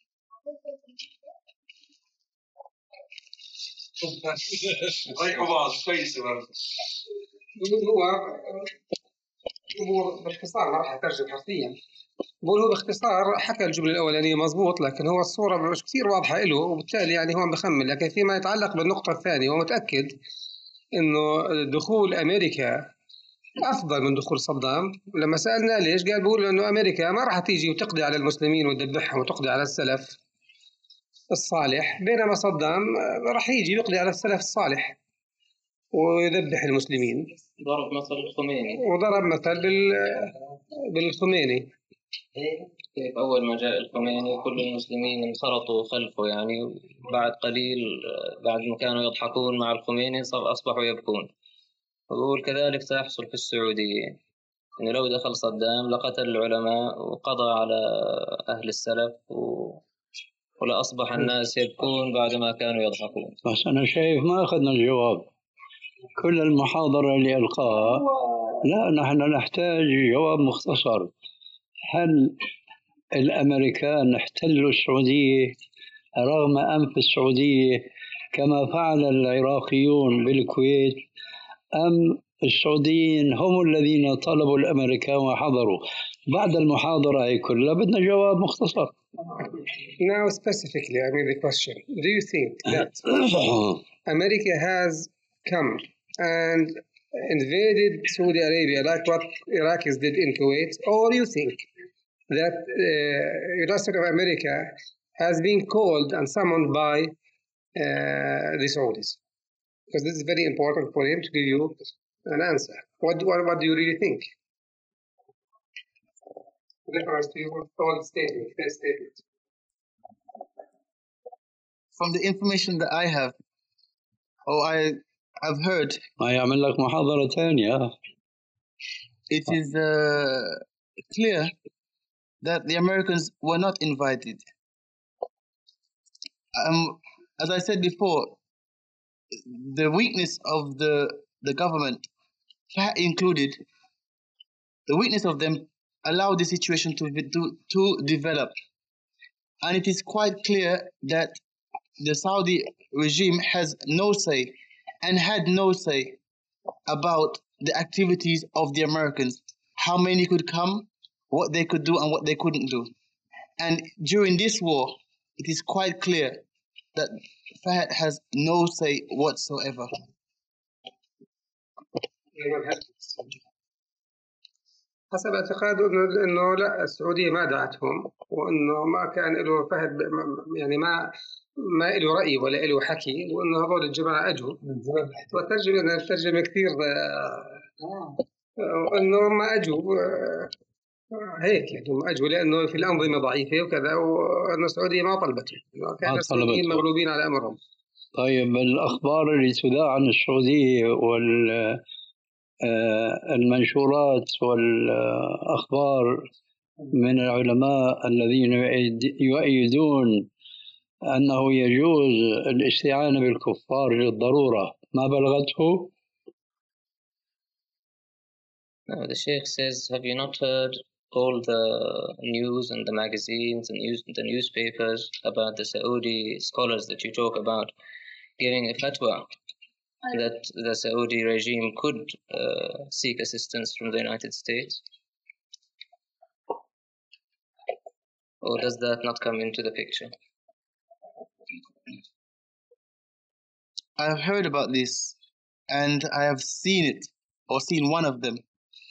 هو باختصار ما راح اترجم حرفيا. بقول هو باختصار حكى الجمله الاولانيه مضبوط، لكن هو الصوره مش كثير واضحه له، وبالتالي يعني هو عم بخمن. لكن فيما يتعلق بالنقطه الثانيه، هو متاكد انه دخول امريكا افضل من دخول صدام. لما سالنا ليش، قال بقول انه امريكا ما راح تيجي وتقضي على المسلمين وتذبحهم وتقضي على السلف الصالح، بينما صدام راح يجي يقضي على السلف الصالح ويذبح المسلمين. ضرب مثل الخميني، وضرب مثل بال بالخميني. كيف أول ما جاء الخميني كل المسلمين انخرطوا خلفه، يعني بعد قليل بعد ما كانوا يضحكون مع الخميني أصبحوا يبكون. ويقول كذلك سيحصل في السعودية، إنه لو دخل صدام لقتل العلماء وقضى على أهل السلف و... ولا أصبح الناس يبكون بعد ما كانوا يضحكون. بس أنا شايف ما أخذنا الجواب. كل المحاضرة اللي ألقاها، لا نحن نحتاج جواب مختصر. هل الأمريكان احتلوا السعودية رغم أنف السعودية كما فعل العراقيون بالكويت، أم السعوديين هم الذين طلبوا الأمريكان وحضروا؟ بعد المحاضرة هي كلها بدنا جواب مختصر. Now specifically, I mean the question, do you think that America has come and invaded Saudi Arabia like what Iraqis did in Kuwait, or do you think that uh, United States of America has been called and summoned by uh, the Saudis? Because this is very important for him to give you an answer. What, what, what do you really think? Reference to your own statement, first statement. From the information that I have, or I, I've heard, ما يعمل لك محاضرة ثانية. It is uh, clear that the Americans were not invited. Um, as I said before, the weakness of the, the government, included, the weakness of them allowed the situation to, to, to develop. And it is quite clear that the Saudi regime has no say and had no say about the activities of the Americans, how many could come, what they could do and what they couldn't do. And during this war, it is quite clear that Fahad has no say whatsoever. حسب اعتقاده انه انه لا، السعوديه ما دعتهم، وانه ما كان له فهد، يعني ما ما له راي ولا له حكي، وانه هذول الجماعه اجوا. والترجمه الترجمه كثير انه ما اجوا هيك، يعني هم اجوا لانه في الانظمه ضعيفه وكذا، وانه السعوديه ما طلبته، كانوا السعوديين مغلوبين على امرهم. طيب الأخبار اللي تذاع عن السعودية والمنشورات والأخبار من العلماء الذين يؤيدون أنه يجوز الاستعانة بالكفار للضرورة ما بلغته؟ No, the Sheikh says, have you not heard all the news and the magazines and news, the newspapers about the Saudi scholars that you talk about giving a fatwa that the Saudi regime could uh, seek assistance from the United States? Or does that not come into the picture? I have heard about this, and I have seen it, or seen one of them.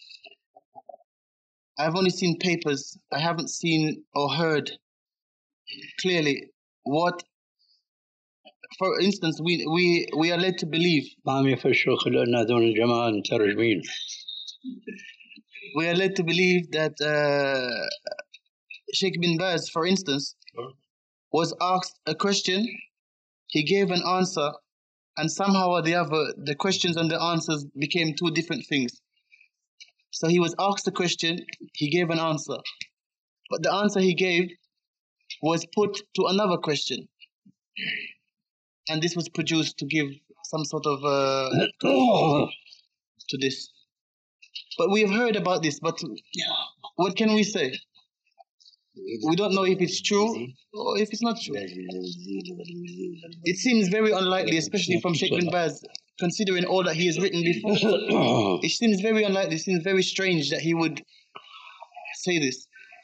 I've only seen papers. I haven't seen or heard clearly what, for instance, we we we are led to believe. ما عم يفشوا لأن هذول الجماعة مترجمين. We are led to believe that uh, Sheikh bin Baz, for instance, was asked a question, he gave an answer, and somehow or the other, the questions and the answers became two different things. So he was asked a question, he gave an answer, but the answer he gave was put to another question, and this was produced to give some sort of uh, to this. But we have heard about this, but what can we say? We don't know if it's true or if it's not true. It seems very unlikely, especially from Sheikh bin Baz, considering all that he has written before. It seems very unlikely, it seems very strange that he would say this.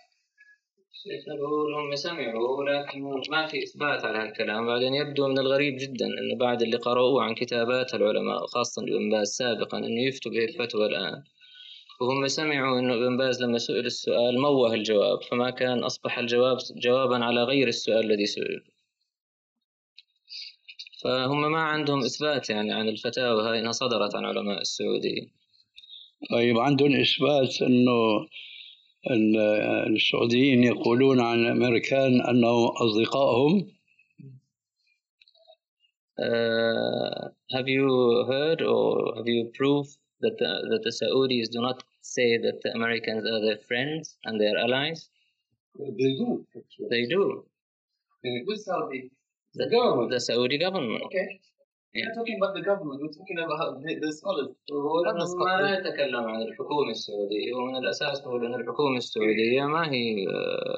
بقول هم سمعوا ولكن ما في إثبات على هالكلام. بعدين يبدو من الغريب جدا أنه بعد اللي قرأوه عن كتابات العلماء وخاصة ابن باز سابقا أنه يفتوا به الفتوى الآن، وهم سمعوا أنه ابن باز لما سئل السؤال موه الجواب، فما كان أصبح الجواب جوابا على غير السؤال الذي سئل. فهم ما عندهم إثبات يعني عن الفتاوى هاي أنها صدرت عن علماء السعودية. طيب عندهم إثبات أنه السعوديين يقولون عن الأمريكان أنهم أصدقائهم؟ Uh, have you heard or have you proof that the, that the Saudis do not say that the Americans are their friends and their allies? They do. They do. Which Saudi? The government. The Saudi government. Okay. Yeah. We're talking about the government. We're talking about the, the scholars. هو ما لا يتكلم عن الحكومة السعودية، ومن الأساس هو أن الحكومة السعودية ما هي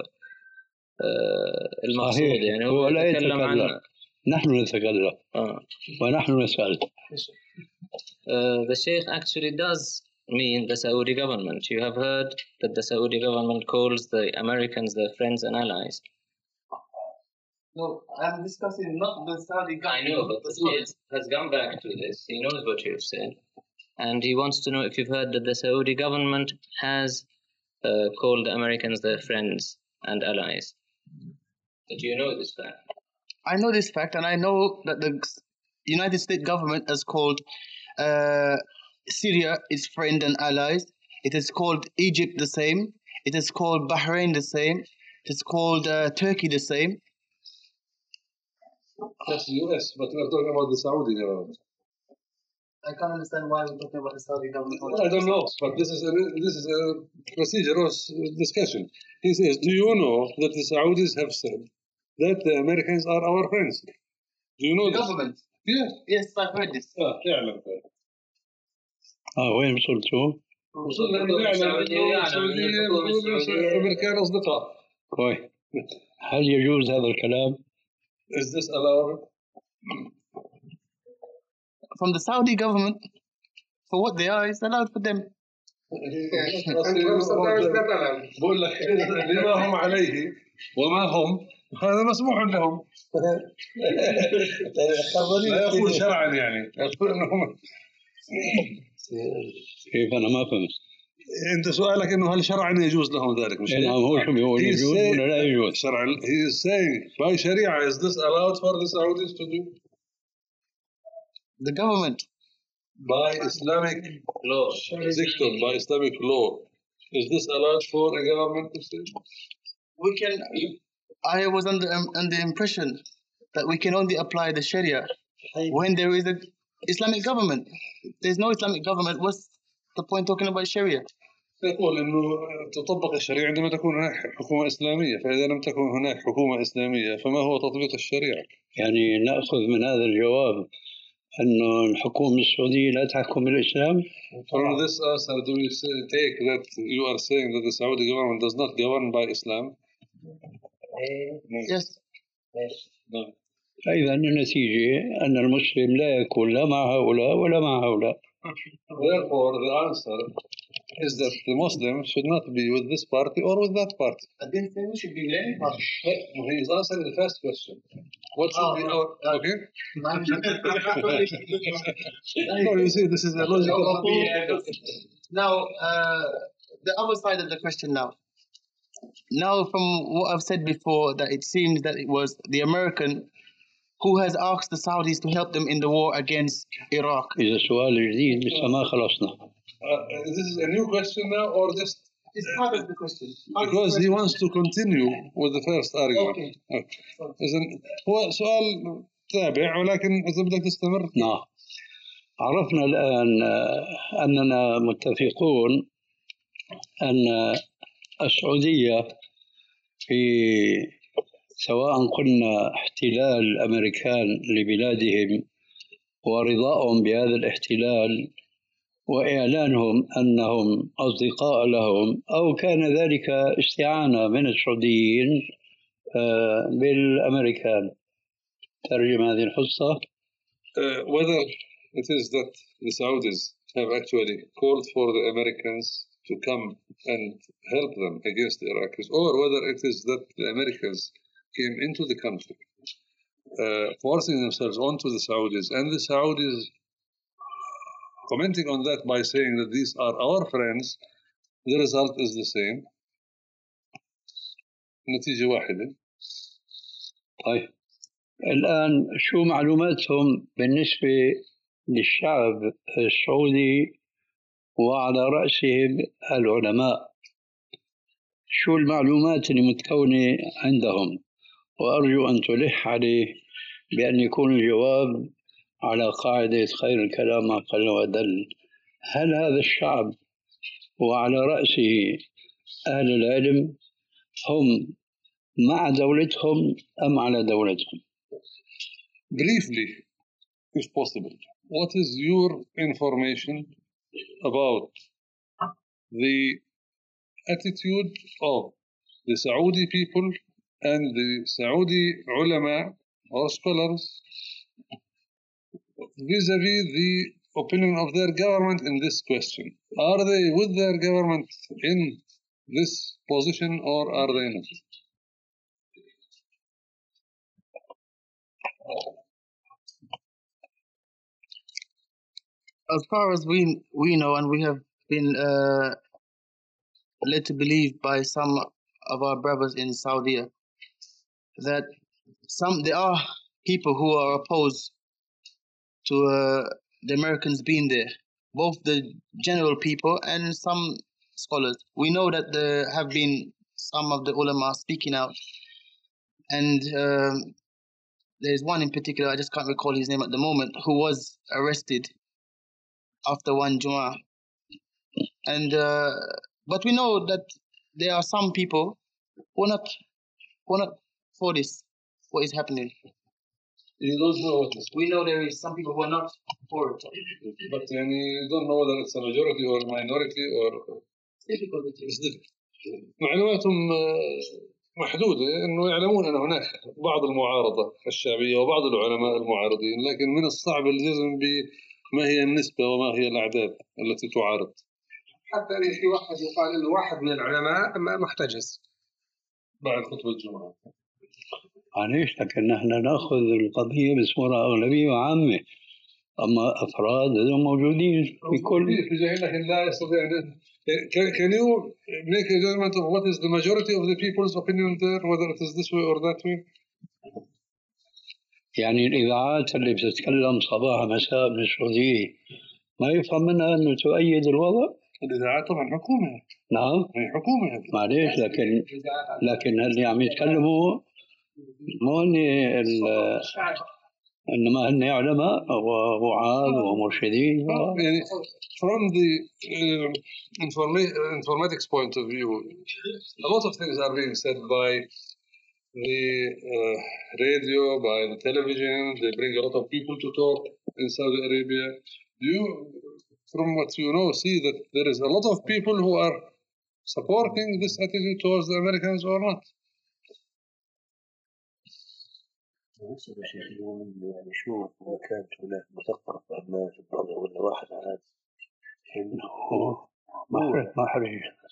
المقصود، يعني هو لا يتكلم عن نحن نتكلم آه. ونحن نسأل. Uh, the Sheikh actually does mean the Saudi government. You have heard that the Saudi government calls the Americans their friends and allies. No, I'm discussing not the Saudi government. I know, but the Sheikh has gone back to this. He knows what you've said. And he wants to know if you've heard that the Saudi government has uh, called the Americans their friends and allies. But you know this fact. I know this fact, and I know that the United States government has called uh, Syria its friend and allies. It has called Egypt the same. It has called Bahrain the same. It has called uh, Turkey the same. That's the U S, but we're talking about the Saudi government. I can't understand why we're talking about the Saudi government. I don't know, but this is a, this is a procedurous discussion. He says, do you know that the Saudis have said that the Americans are our friends? Do you know the this? government? Yes. Yes, I've heard this. آه يعلم. آه وين وصلتوا؟ وصلنا إنه يعلم إنه السعودية الأمريكان أصدقاء. كويس. هل يجوز هذا الكلام؟ Is this allowed? From the Saudi government, for what they are, it's allowed for them. بقول لك لما هم عليه وما هم هذا مسموح لهم. لا يقول شرعا يعني يقول انهم كيف انا ما فهمت. انت سؤالك انه هل شرعا يجوز لهم ذلك مش نعم هو شو بيقول يجوز ولا لا يجوز شرعا. He is saying by Sharia is this allowed for the Saudis to do? The government by Islamic law, dictum by Islamic law, is this allowed for a government to say? We can. I was under um, under the impression that we can only apply the Sharia when there is an Islamic government. If there's no Islamic government, what's the point talking about Sharia? يقول أنه تطبق الشريعة عندما تكون هناك حكومة إسلامية، فإذا لم تكن هناك حكومة إسلامية فما هو تطبيق الشريعة؟ يعني نأخذ من هذا الجواب أنه الحكومة السعودية لا تحكم الإسلام. From this answer, do you take that you are saying that the Saudi government does not govern by Islam? Yes. No. فإذا النتيجة أن المسلم لا يكون لا مع هؤلاء ولا مع هؤلاء. Therefore, the answer is that the Muslim should not be with this party or with that party. I didn't say we should be with any party. He is answering the first question. What should Oh, be no. our... Okay? No, you see, this is a logical... Now, uh, the other side of the question now. Now, from what I've said before, that it seems that it was the American who has asked the Saudis to help them in the war against Iraq. إذا سؤال جديد لسه ما خلصنا. Uh, this is a new question now, or just... It's part of the question. Because he wants to continue with the first argument. Okay. إذن هو سؤال تابع، ولكن إذا بدك تستمر. نعم. عرفنا الآن أننا متفقون أن السعودية في سواء قلنا احتلال الأمريكان لبلادهم ورضاءهم بهذا الاحتلال وإعلانهم أنهم أصدقاء لهم، أو كان ذلك استعانة من السعوديين بالأمريكان. ترجم هذه الحصة. Uh, whether it is that the Saudis have actually called for the Americans to come and help them against the Iraqis, or whether it is that the Americans came into the country, uh, forcing themselves onto the Saudis, and the Saudis commenting on that by saying that these are our friends, the result is the same. نتيجة واحدة. طيب الآن شو معلوماتهم بالنسبة للشعب السعودي وعلى رأسهم العلماء؟ شو المعلومات اللي متكونة عندهم؟ وأرجو أن تلح عليه بأن يكون الجواب على قاعدة خير الكلام ما قل ودل. هل هذا الشعب وعلى رأسه أهل العلم هم مع دولتهم أم على دولتهم؟ Briefly, if possible, what is your information about the attitude of the Saudi people and the Saudi ulama or scholars vis-a-vis the opinion of their government in this question? Are they with their government in this position or are they not? As far as we we know, and we have been uh, led to believe by some of our brothers in Saudi, that some there are people who are opposed to uh, the Americans being there, both the general people and some scholars. We know that there have been some of the ulama speaking out, and um, there's one in particular, I just can't recall his name at the moment, who was arrested after one Jumu'ah. And uh, but we know that there are some people who are not who are not for this, what is happening. You don't know what is. We know there is some people who are not for it. But you don't know whether it's a majority or minority or... It's difficult to It's difficult. معلوماتهم محدودة، إنه يعلمون أن هناك بعض المعارضة الشعبية وبعض العلماء المعارضين، لكن من الصعب الجزم بما هي النسبة وما هي الأعداد التي تعارض. حتى في واحد يقال إنه واحد من العلماء محتجز بعد خطبة الجمعة. معليش، لكن نحن نأخذ القضية بصورة أغلبية وعامة، أما أفراد هذول موجودين في كل... لكن لا يستطيع أن... Can you make a judgment of what is the majority of the people's opinion there, whether it is this way or that way? يعني الإذاعات اللي بتتكلم صباح مساء من السعودية ما يفهم منها أنه تؤيد الوضع؟ الإذاعات طبعا حكومة. نعم هي حكومة. معليش، لكن لكن اللي عم يتكلموا مو إنما هن علماء ووعاظ ومرشدين. يعني from the uh, informa- informatics point of view, a lot of things are being said by the uh, radio, by the television. They bring a lot of people to talk in Saudi Arabia. Do you, from what you know, see that there is a lot of people who are supporting this attitude towards the Americans or not? بالنسبة للشيخ يقول يعني شو إذا كانت هناك مثقف أما في الضوء ولا واحد عاد إنه ما حرج ما حرج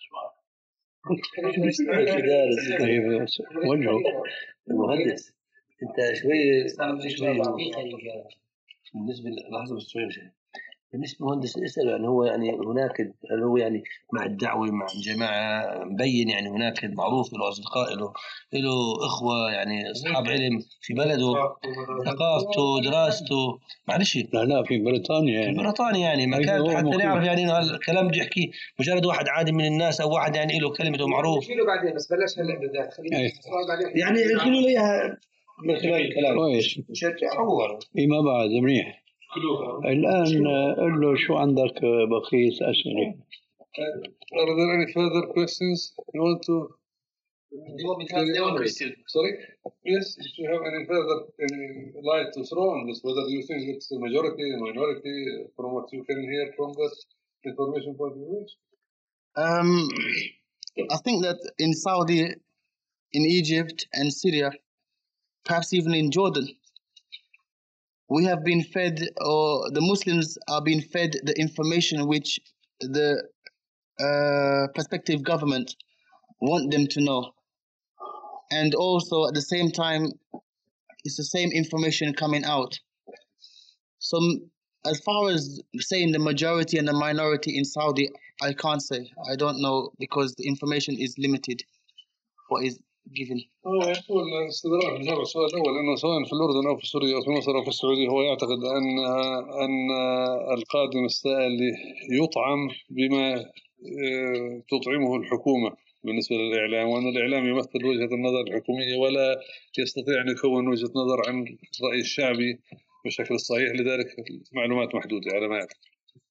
دارس وجهه المهندس أنت شوي شوي بالنسبة لحظة شوي بالنسبة للمهندس اسأله يعني هو يعني هناك هل هو يعني مع الدعوة مع الجماعة مبين يعني هناك معروف له أصدقاء له له إخوة يعني أصحاب علم في بلده ثقافته دراسته معلش لا لا في بريطانيا يعني في بريطانيا يعني مكان حتى نعرف يعني إنه الكلام بده يحكيه مجرد واحد عادي من الناس أو واحد يعني له كلمته معروف خليله بعدين بس بلاش هلا بالذات خلينا يعني خلوا له إياها من خلال الكلام كويس شجعه فيما بعد منيح. الآن قل له شو عندك بقية أسئلة. Are there any further questions you want to? Do you want me to ask the one question? Sorry? Yes, if you have any further any light to throw on this, whether you think it's a majority, a minority, from what you can hear from this information point of view? Um, I think that in Saudi, in Egypt and Syria, perhaps even in Jordan, we have been fed, or the Muslims are being fed the information which the uh, prospective government want them to know. And also at the same time, it's the same information coming out. So as far as saying the majority and the minority in Saudi, I can't say. I don't know because the information is limited. What is given. هو يقول استدراك جاب السؤال الأول أنه سواء في الأردن أو في سوريا أو في مصر أو في السعودية هو يعتقد أن أن القادم السائل يطعم بما تطعمه الحكومة بالنسبة للإعلام وأن الإعلام يمثل وجهة النظر الحكومية ولا يستطيع أن يكون وجهة نظر عن الرأي الشعبي بشكل الصحيح لذلك معلومات محدودة على ما يعتقد.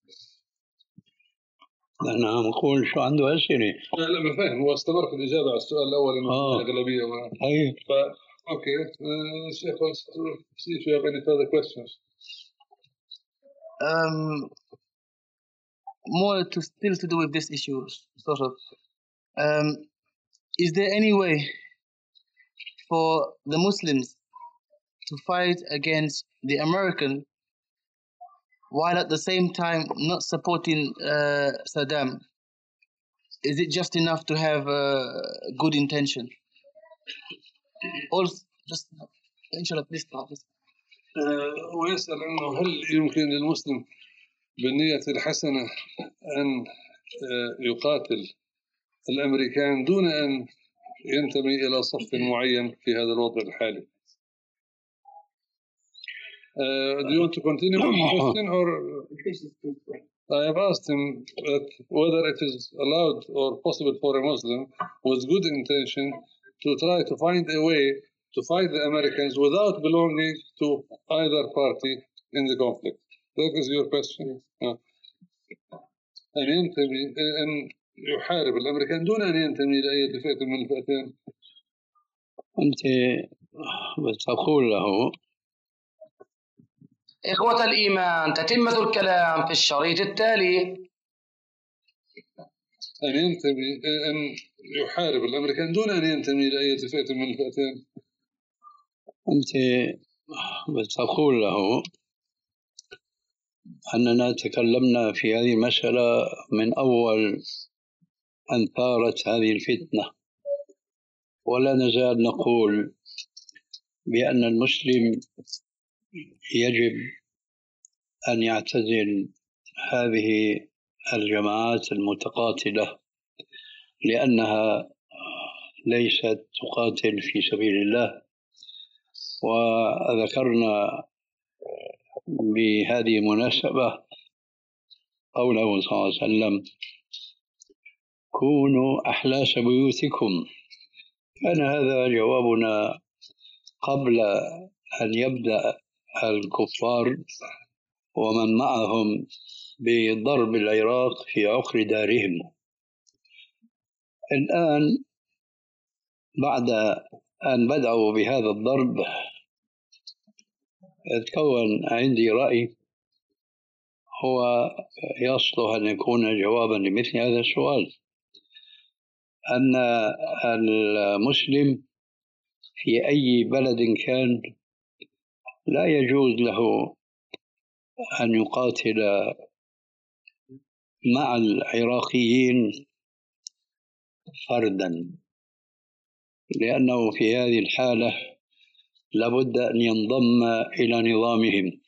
أنا عم أقول شو عنده أسئلة. لا لا ما فاهم هو استمر في الإجابة على السؤال الأول إنه آه. الأغلبية ما. أي. ف okay. الشيخ wants to see if you have any further questions. Um, more to still to do with this issue, sort of. Um, is there any way for the Muslims to fight against the American while at the same time not supporting uh, Saddam? Is it just enough to have a good intention? Also, just inshallah, please start. ويسأل إنه هل يمكن للمسلم بالنية الحسنة أن يقاتل الأمريكان دون أن ينتمي إلى صف معين في هذا الوضع الحالي؟ Uh, do you want to continue with the question or I have asked him that whether it is allowed or possible for a Muslim with good intention to try to find a way to fight the Americans without belonging to either party in the conflict. That is your question. Uh, أن ينتمي أن يحارب الأمريكان دون أن ينتمي لأي فئة من الفئتين. أنت بتقول له إخوة الإيمان تتمة الكلام في الشريط التالي. أن ينتمي أن يحارب الأمريكان دون أن ينتمي لأي فئة من الفئتين. أنت بتقول له أننا تكلمنا في هذه المسألة من أول أن ثارت هذه الفتنة ولا نزال نقول بأن المسلم يجب أن يعتزل هذه الجماعات المتقاتلة لأنها ليست تقاتل في سبيل الله. وذكرنا بهذه المناسبة قوله صلى الله عليه وسلم كونوا أحلاس بيوتكم. كان هذا جوابنا قبل أن يبدأ الكفار ومن معهم بضرب العراق في عقر دارهم. الآن بعد أن بدأوا بهذا الضرب تكون عندي رأي هو يصلح أن يكون جوابا لمثل هذا السؤال، أن المسلم في أي بلد كان لا يجوز له أن يقاتل مع العراقيين فردا، لأنه في هذه الحالة لابد أن ينضم إلى نظامهم،